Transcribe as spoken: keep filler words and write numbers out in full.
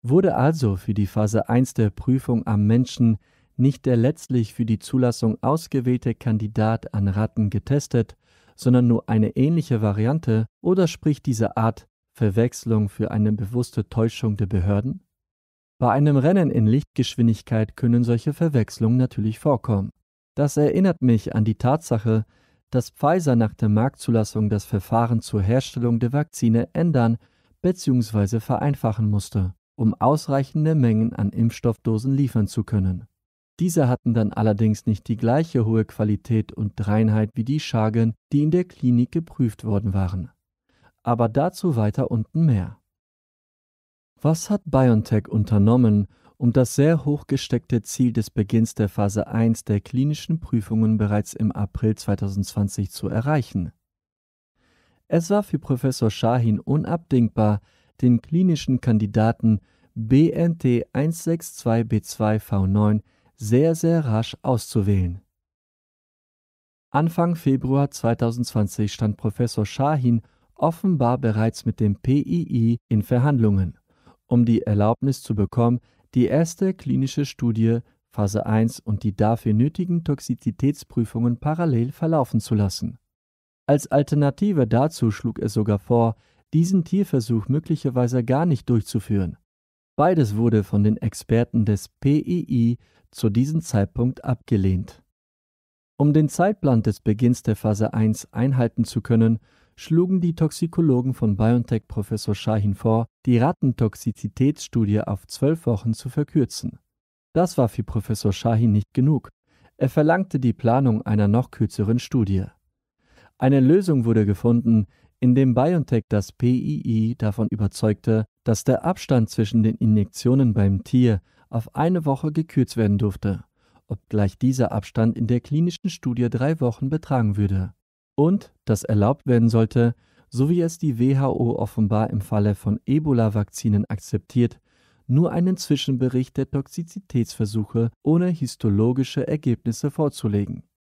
Wurde also für die Phase eins der Prüfung am Menschen nicht der letztlich für die Zulassung ausgewählte Kandidat an Ratten getestet, sondern nur eine ähnliche Variante, oder spricht diese Art Verwechslung für eine bewusste Täuschung der Behörden? Bei einem Rennen in Lichtgeschwindigkeit können solche Verwechslungen natürlich vorkommen. Das erinnert mich an die Tatsache, dass Pfizer nach der Marktzulassung das Verfahren zur Herstellung der Vakzine ändern bzw. vereinfachen musste, um ausreichende Mengen an Impfstoffdosen liefern zu können. Diese hatten dann allerdings nicht die gleiche hohe Qualität und Reinheit wie die Chargen, die in der Klinik geprüft worden waren. Aber dazu weiter unten mehr. Was hat BioNTech unternommen, um das sehr hoch gesteckte Ziel des Beginns der Phase eins der klinischen Prüfungen bereits im April zweitausendzwanzig zu erreichen? Es war für Professor Shahin unabdingbar, den klinischen Kandidaten B N T eins sechs zwei B zwei V neun sehr, sehr rasch auszuwählen. Anfang Februar zweitausendzwanzig stand Professor Shahin offenbar bereits mit dem P I I in Verhandlungen, um die Erlaubnis zu bekommen, die erste klinische Studie Phase eins und die dafür nötigen Toxizitätsprüfungen parallel verlaufen zu lassen. Als Alternative dazu schlug er sogar vor, diesen Tierversuch möglicherweise gar nicht durchzuführen. Beides wurde von den Experten des P I I zu diesem Zeitpunkt abgelehnt. Um den Zeitplan des Beginns der Phase eins einhalten zu können, schlugen die Toxikologen von BioNTech Professor Shahin vor, die Rattentoxizitätsstudie auf zwölf Wochen zu verkürzen. Das war für Professor Shahin nicht genug. Er verlangte die Planung einer noch kürzeren Studie. Eine Lösung wurde gefunden, indem BioNTech das P I I davon überzeugte, dass der Abstand zwischen den Injektionen beim Tier auf eine Woche gekürzt werden durfte, obgleich dieser Abstand in der klinischen Studie drei Wochen betragen würde. Und dass erlaubt werden sollte, so wie es die W H O offenbar im Falle von Ebola-Vakzinen akzeptiert, nur einen Zwischenbericht der Toxizitätsversuche ohne histologische Ergebnisse vorzulegen.